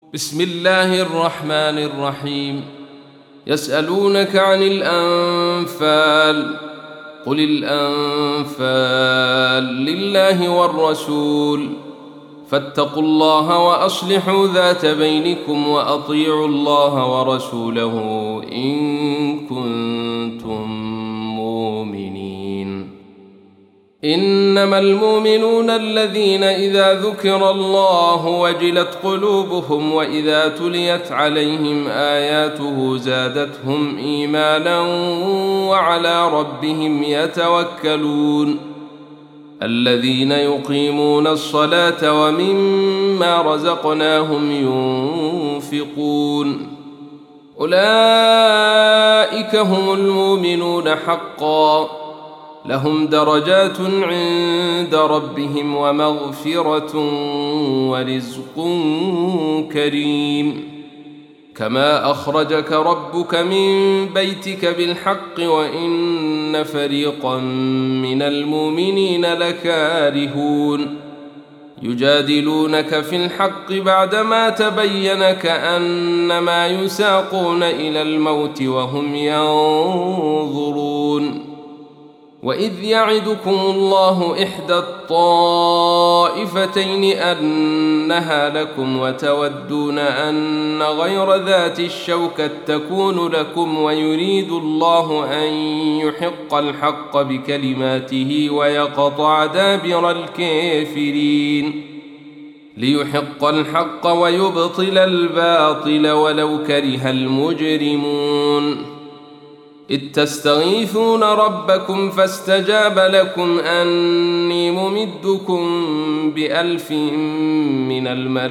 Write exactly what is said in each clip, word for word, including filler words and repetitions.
بسم الله الرحمن الرحيم. يسألونك عن الأنفال، قل الأنفال لله والرسول، فاتقوا الله وأصلحوا ذات بينكم وأطيعوا الله ورسوله إن كنتم مؤمنين. إنما المؤمنون الذين إذا ذكر الله وجلت قلوبهم وإذا تليت عليهم آياته زادتهم إيمانا وعلى ربهم يتوكلون. الذين يقيمون الصلاة ومما رزقناهم ينفقون، أولئك هم المؤمنون حقا، لهم درجات عند ربهم ومغفرة ورزق كريم. كما أخرجك ربك من بيتك بالحق وإن فريقا من المؤمنين لكارهون. يجادلونك في الحق بعدما تبين كأنما يساقون إلى الموت وهم ينظرون. وإذ يعدكم الله إحدى الطائفتين أنها لكم وتودون أن غير ذات الشوكة تكون لكم ويريد الله أن يحق الحق بكلماته ويقطع دابر الكافرين، ليحق الحق ويبطل الباطل ولو كره المجرمون. إذ تستغيثون ربكم فاستجاب لكم أني ممدكم بألف من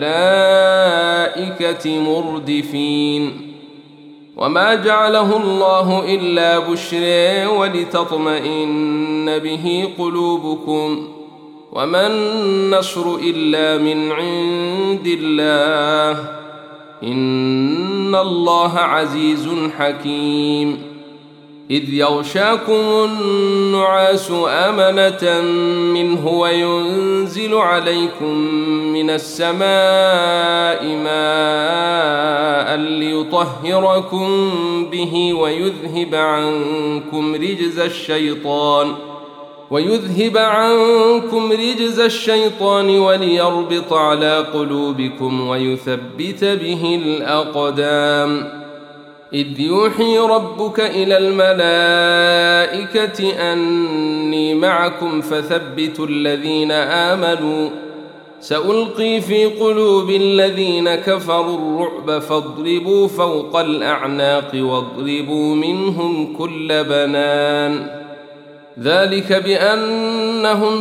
الملائكة مردفين. وما جعله الله إلا بشرى ولتطمئن به قلوبكم، وما النصر إلا من عند الله، إن الله عزيز حكيم. إذ يغشاكم النعاس أمنة منه وينزل عليكم من السماء ماء ليطهركم به ويذهب عنكم رجز الشيطان ويذهب عنكم رجز الشيطان وليربط على قلوبكم ويثبت به الأقدام. إذ يوحي ربك إلى الملائكة أني معكم فثبتوا الذين آمنوا، سألقي في قلوب الذين كفروا الرعب فاضربوا فوق الأعناق واضربوا منهم كل بنان. ذلك بأنهم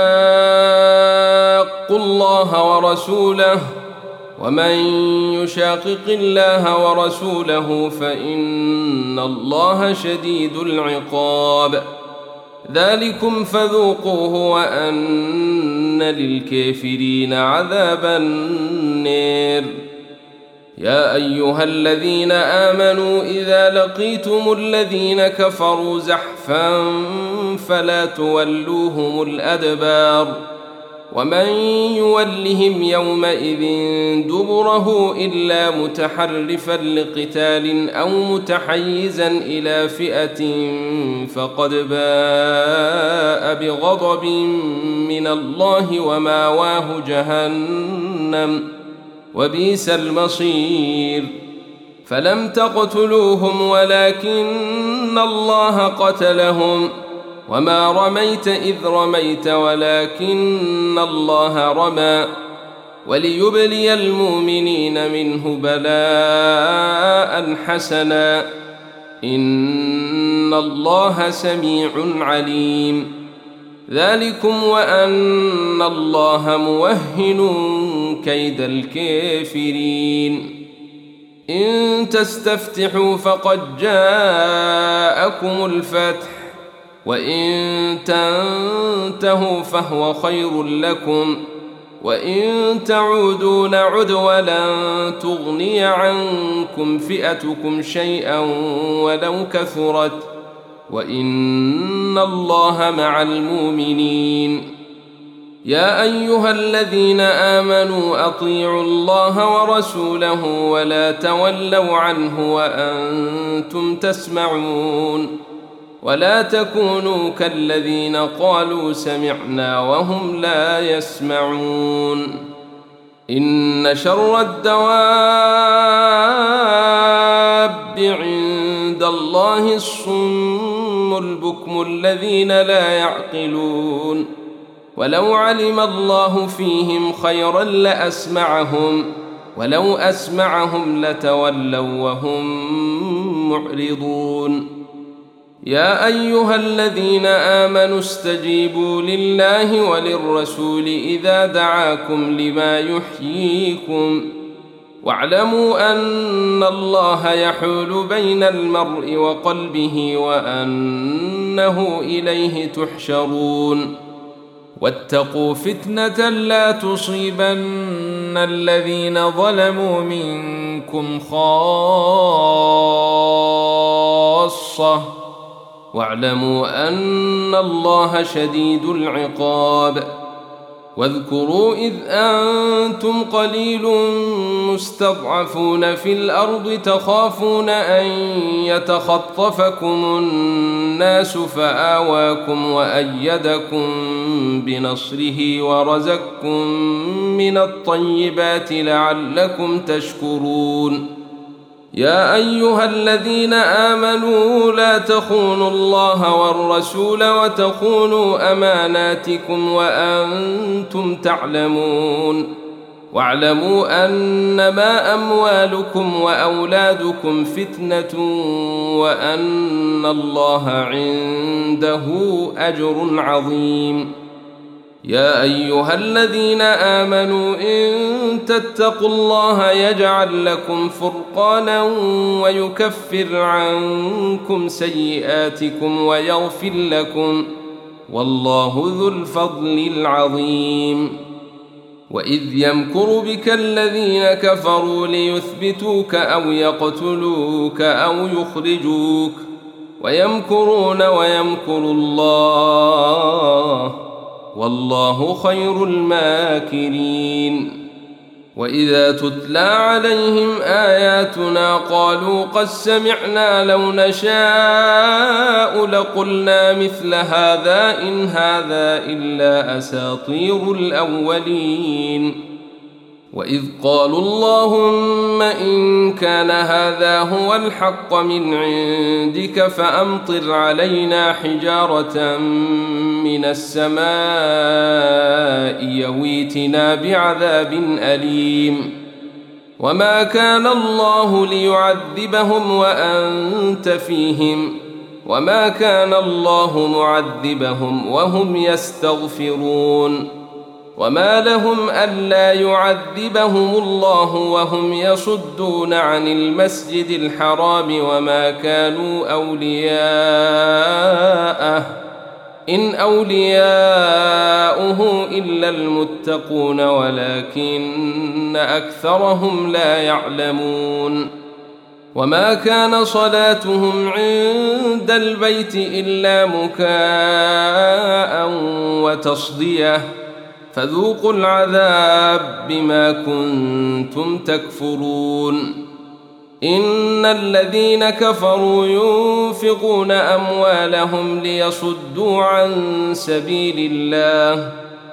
شاقوا الله ورسوله، ومن يشاقق الله ورسوله فإن الله شديد العقاب. ذلكم فذوقوه وأن للكافرين عذاب النار. يا أيها الذين آمنوا إذا لقيتم الذين كفروا زحفا فلا تولوهم الأدبار، ومن يولهم يومئذ دبره إلا متحرفا لقتال أو متحيزا إلى فئة فقد باء بغضب من الله وماواه جهنم وبئس المصير. فلم تقتلوهم ولكن الله قتلهم، وما رميت إذ رميت ولكن الله رمى، وليبلي المؤمنين منه بلاء حسنا، إن الله سميع عليم. ذلكم وأن الله موهن كيد الكافرين. إن تستفتحوا فقد جاءكم الفتح، وإن تنتهوا فهو خير لكم، وإن تعودوا نعد ولن تغني عنكم فئتكم شيئا ولو كثرت، وإن الله مع المؤمنين. يا أيها الذين آمنوا أطيعوا الله ورسوله ولا تولوا عنه وأنتم تسمعون ولا تكونوا كالذين قالوا سمعنا وهم لا يسمعون إن شر الدواب عند الله الصم البكم الذين لا يعقلون ولو علم الله فيهم خيرا لأسمعهم ولو أسمعهم لتولوا وهم معرضون يا أيها الذين آمنوا استجيبوا لله وللرسول إذا دعاكم لما يحييكم واعلموا أن الله يحول بين المرء وقلبه وأنه إليه تحشرون واتقوا فتنة لا تصيبن الذين ظلموا منكم خاصة واعلموا أن الله شديد العقاب واذكروا إذ أنتم قليل مستضعفون في الأرض تخافون أن يتخطفكم الناس فآواكم وأيدكم بنصره ورزقكم من الطيبات لعلكم تشكرون يا أيها الذين آمنوا لا تخونوا الله والرسول وتخونوا أماناتكم وأنتم تعلمون واعلموا أنما أموالكم وأولادكم فتنة وأن الله عنده أجر عظيم يا أيها الذين آمنوا إن تتقوا الله يجعل لكم فرقانا ويكفر عنكم سيئاتكم ويغفر لكم والله ذو الفضل العظيم وإذ يمكر بك الذين كفروا ليثبتوك أو يقتلوك أو يخرجوك ويمكرون ويمكر الله والله خير الماكرين وإذا تتلى عليهم آياتنا قالوا قد سمعنا لو نشاء لقلنا مثل هذا إن هذا إلا أساطير الأولين وإذ قالوا اللهم إن كان هذا هو الحق من عندك فأمطر علينا حجارة من السماء يويتنا بعذاب أليم وما كان الله ليعذبهم وأنت فيهم وما كان الله معذبهم وهم يستغفرون وما لهم ألا يعذبهم الله وهم يصدون عن المسجد الحرام وما كانوا أولياءه إن أولياؤه إلا المتقون ولكن أكثرهم لا يعلمون وما كان صلاتهم عند البيت إلا مكاء وتصديه فذوقوا العذاب بما كنتم تكفرون إن الذين كفروا ينفقون أموالهم ليصدوا عن سبيل الله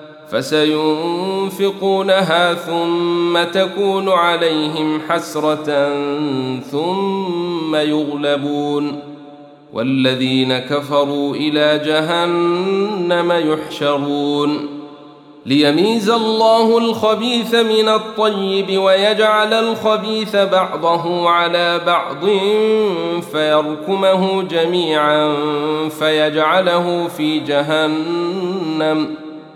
فسينفقونها ثم تكون عليهم حسرة ثم يغلبون والذين كفروا إلى جهنم يحشرون ليميز الله الخبيث من الطيب ويجعل الخبيث بعضه على بعض فيركمه جميعا فيجعله في جهنم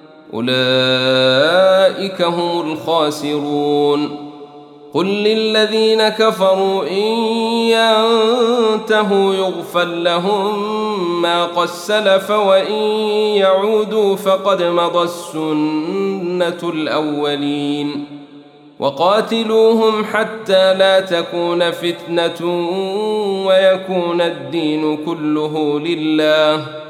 أولئك هم الخاسرون قل للذين كفروا إن ينتهوا يغفر لهم ما قد سلف وإن يعودوا فقد مضى السنة الأولين وقاتلوهم حتى لا تكون فتنة ويكون الدين كله لله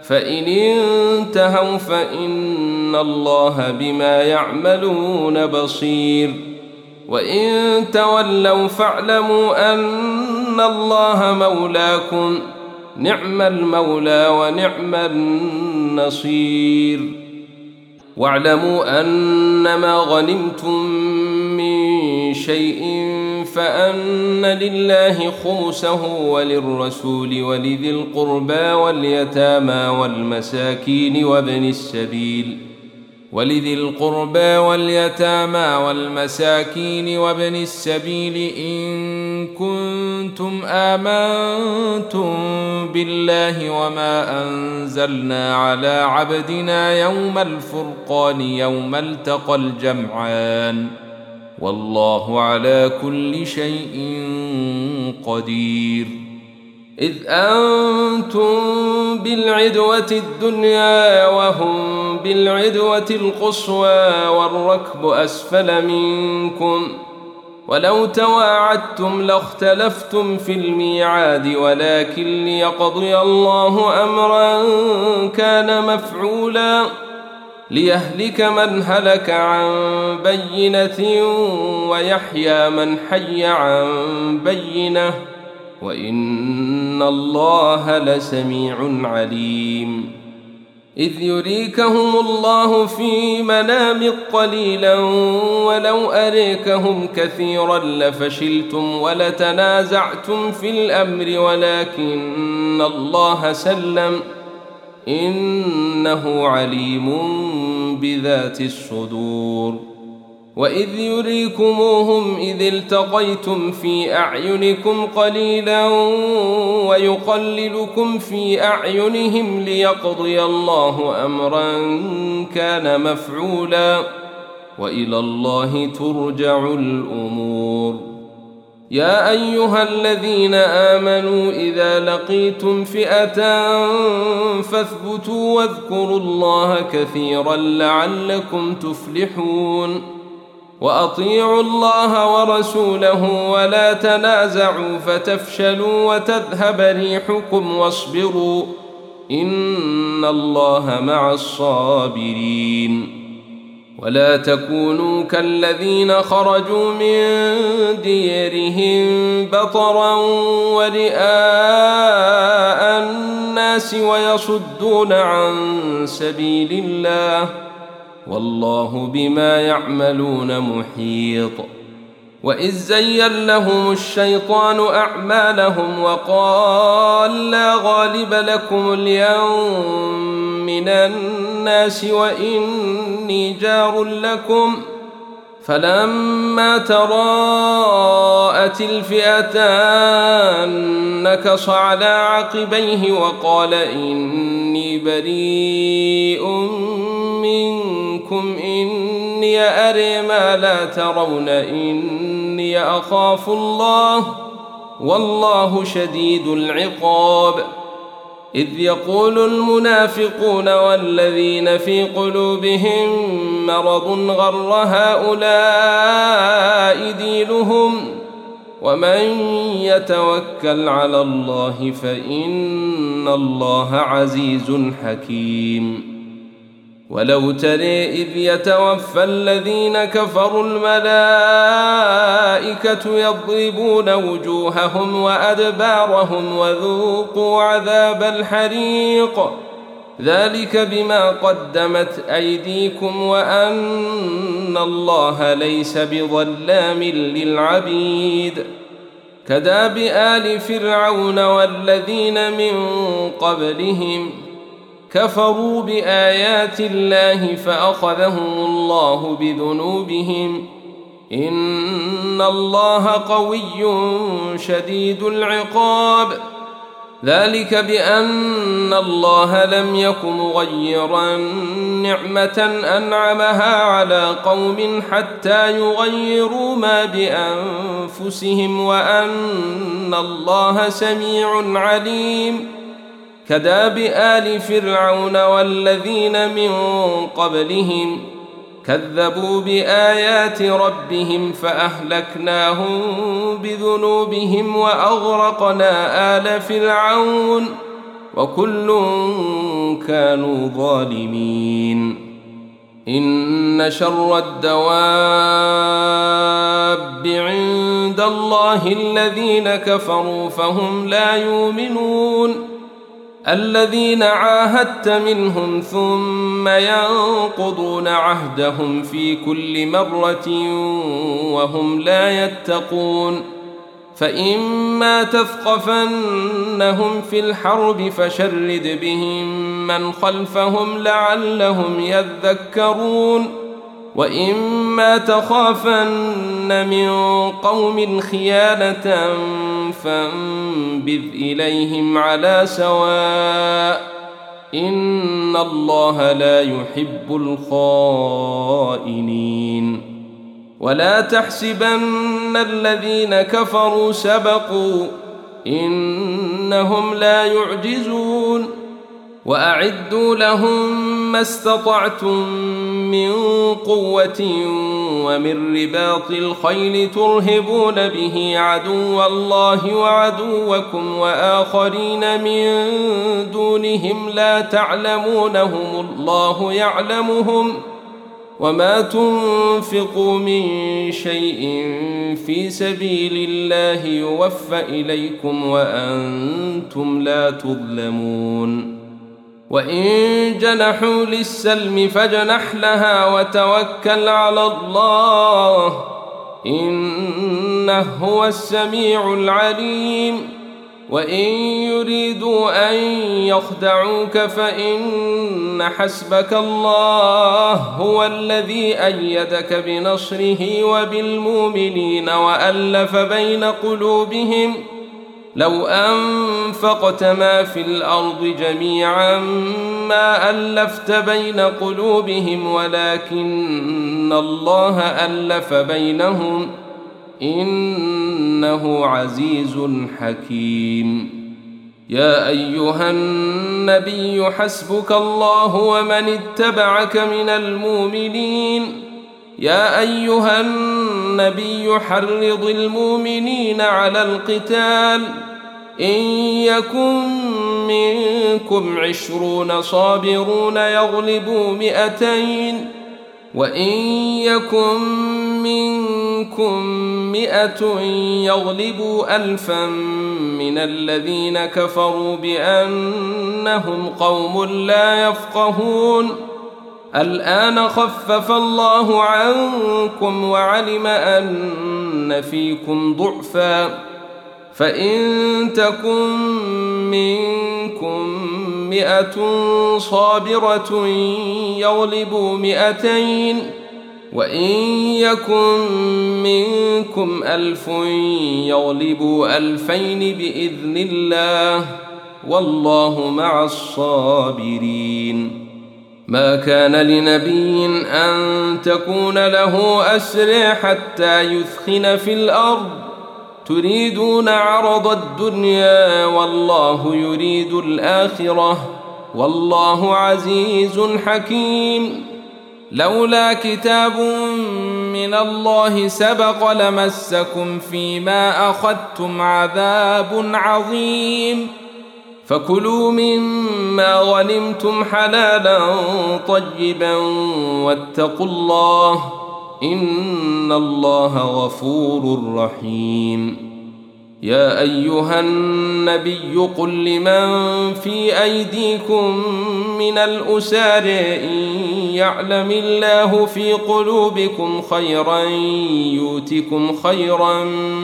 فإن انتهوا فإن الله بما يعملون بصير وإن تولوا فاعلموا أن الله مولاكم نعم المولى ونعم النصير واعلموا أنما غنمتم من شيء فأن لله خمسه وللرسول ولذي القربى واليتامى والمساكين وابن السبيل ولذي القربى واليتامى والمساكين وابن السبيل إن كنتم آمنتم بالله وما أنزلنا على عبدنا يوم الفرقان يوم التقى الجمعان والله على كل شيء قدير إذ أنتم بالعدوة الدنيا وهم بالعدوة القصوى والركب أسفل منكم ولو تواعدتم لاختلفتم في الميعاد ولكن ليقضي الله أمرا كان مفعولا ليهلك من هلك عن بينة ويحيى من حي عن بينة وإن الله لسميع عليم إذ يريكهم الله في منامك قليلا ولو أريكهم كثيرا لفشلتم ولتنازعتم في الأمر ولكن الله سلم إنه عليم بذات الصدور وإذ يريكموهم إذ التقيتم في أعينكم قليلا ويقللكم في أعينهم ليقضي الله أمرا كان مفعولا وإلى الله ترجع الأمور يا أيها الذين آمنوا إذا لقيتم فئة فاثبتوا واذكروا الله كثيرا لعلكم تفلحون وأطيعوا الله ورسوله ولا تنازعوا فتفشلوا وتذهب ريحكم واصبروا إن الله مع الصابرين ولا تكونوا كالذين خرجوا من ديرهم بطرا ورئاء الناس ويصدون عن سبيل الله والله بما يعملون محيط وإذ زين لهم الشيطان أعمالهم وقال لا غالب لكم اليوم من الناس وإني جار لكم فلما تراءت الفئتان نكص على عقبيه وقال إني بريء منكم إني أري ما لا ترون إني أخاف الله والله شديد العقاب إذ يقول المنافقون والذين في قلوبهم مرض غر هؤلاء دينهم ومن يتوكل على الله فإن الله عزيز حكيم ولو ترى إذ يتوفى الذين كفروا الملائكة يضربون وجوههم وأدبارهم وذوقوا عذاب الحريق ذلك بما قدمت أيديكم وأن الله ليس بظلام للعبيد كداب آل فرعون والذين من قبلهم كفروا بآيات الله فأخذهم الله بذنوبهم إن الله قوي شديد العقاب ذلك بأن الله لم يك مغيرا نعمة أنعمها على قوم حتى يغيروا ما بأنفسهم وأن الله سميع عليم كداب آل فرعون والذين من قبلهم كذبوا بآيات ربهم فأهلكناهم بذنوبهم وأغرقنا آل فرعون وكل كانوا ظالمين. إن شر الدواب عند الله الذين كفروا فهم لا يؤمنون، الذين عاهدت منهم ثم ينقضون عهدهم في كل مرة وهم لا يتقون. فإما تثقفنهم في الحرب فشرد بهم من خلفهم لعلهم يذكرون، وإما تخافن من قوم خيانة فانبذ إليهم على سواء، إن الله لا يحب الخائنين. ولا تحسبن الذين كفروا سبقوا، إنهم لا يعجزون. وأعدوا لهم ما استطعتم من قوة ومن رباط الخيل ترهبون به عدو الله وعدوكم وآخرين من دونهم لا تعلمونهم الله يعلمهم، وما تنفقوا من شيء في سبيل الله يوفى إليكم وأنتم لا تظلمون. وإن جنحوا للسلم فاجنح لها وتوكل على الله، إنه هو السميع العليم. وإن يريدوا أن يخدعوك فإن حسبك الله هو الذي أيدك بنصره وبالمؤمنين وألف بين قلوبهم، لو أنفقت ما في الأرض جميعا ما ألفت بين قلوبهم ولكن الله ألف بينهم، إنه عزيز حكيم. يا أيها النبي حسبك الله ومن اتبعك من المؤمنين. يا أيها النبي حرض المؤمنين على القتال، إن يكن منكم عشرون صابرون يغلبوا مئتين، وإن يكن منكم مئة يغلبوا ألفا من الذين كفروا بأنهم قوم لا يفقهون. الآن خفف الله عنكم وعلم أن فيكم ضعفا، فإن تكن منكم مئة صابرة يغلبوا مئتين، وإن يكن منكم ألف يغلبوا ألفين بإذن الله، والله مع الصابرين. ما كان لنبي أن تكون له أسرى حتى يثخن في الأرض، تريدون عرض الدنيا والله يريد الآخرة، والله عزيز حكيم. لولا كتاب من الله سبق لمسكم فيما أخذتم عذاب عظيم، فكلوا مما غنمتم حلالا طيبا واتقوا الله، إن الله غفور رحيم. يا أيها النبي قل لمن في أيديكم من الأسار إن يعلم الله في قلوبكم خيرا يؤتكم خيرا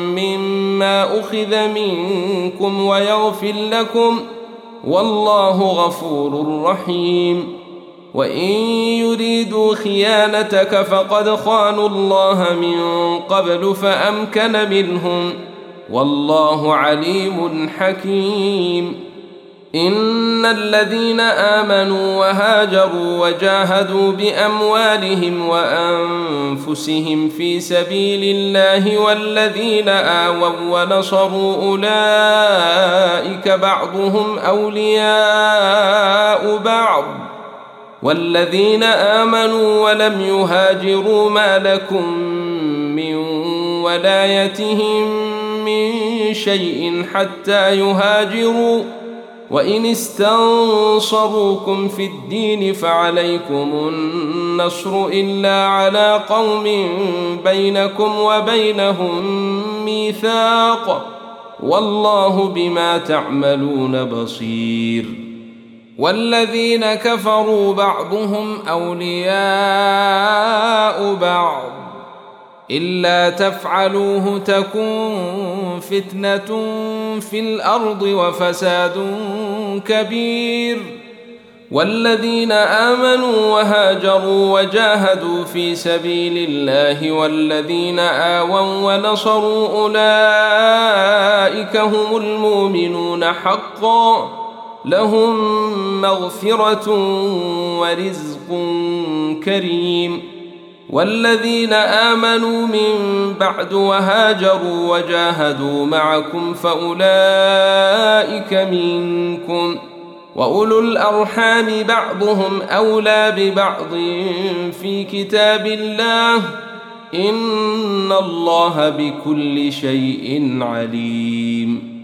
مما أخذ منكم ويغفر لكم، والله غفور رحيم. وإن يريدوا خيانتك فقد خانوا الله من قبل فأمكن منهم، والله عليم حكيم. إن الذين آمنوا وهاجروا وجاهدوا بأموالهم وأنفسهم في سبيل الله والذين آووا ونصروا أولئك بعضهم أولياء بعض، والذين آمنوا ولم يهاجروا ما لكم من ولايتهم من شيء حتى يهاجروا، وإن استنصروكم في الدين فعليكم النصر إلا على قوم بينكم وبينهم ميثاق والله بما تعملون بصير. والذين كفروا بعضهم أولياء بعض إلا تفعلوه تكن فتنة في الأرض وفساد كبير. والذين آمنوا وهاجروا وجاهدوا في سبيل الله والذين آووا ونصروا أولئك هم المؤمنون حقا لهم مغفرة ورزق كريم. والذين آمنوا من بعد وهاجروا وجاهدوا معكم فأولئك منكم وأولو الأرحام بعضهم أولى ببعض في كتاب الله إن الله بكل شيء عليم.